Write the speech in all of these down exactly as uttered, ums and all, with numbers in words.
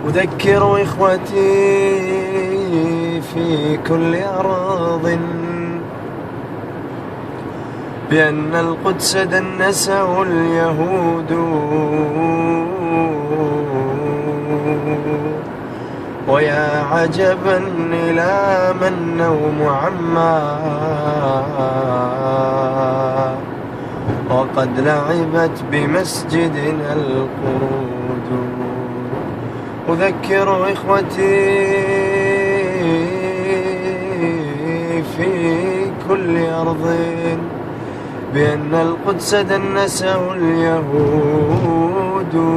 أذكر إخوتي في كل أراضٍ بأن القدس دنسه اليهود، ويا عجبا إلى من النوم عما وقد لعبت بمسجدنا القرود. أذكر إخوتي في كل أرض بأن القدس دنسه اليهود،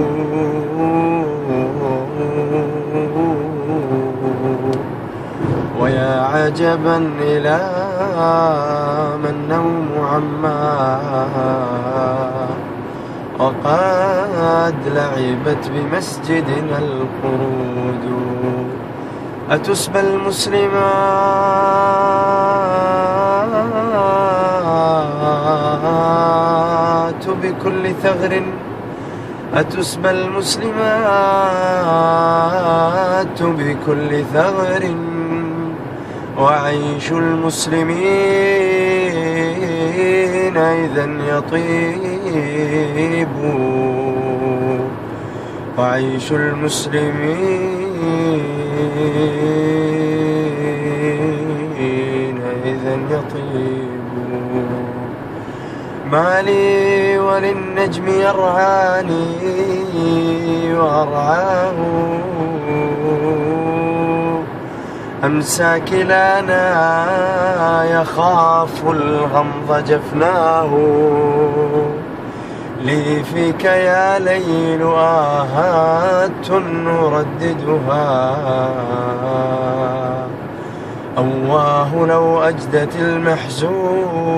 ويا عجبا إلى من النوم عما وقد لعبت بمسجدنا القرود. أتسبى المسلمات بكل ثغر، أتسبى المسلمات بكل ثغر، وعيش المسلمين إذا يطيب، وعيش المسلمين إذا يطيب. ما لي وللنجم يرعاني وأرعاه، أمسى كلانا يخاف الغمض جفناه. لي فيك يا ليل آهات نرددها، أواه لو أجدت المحزون.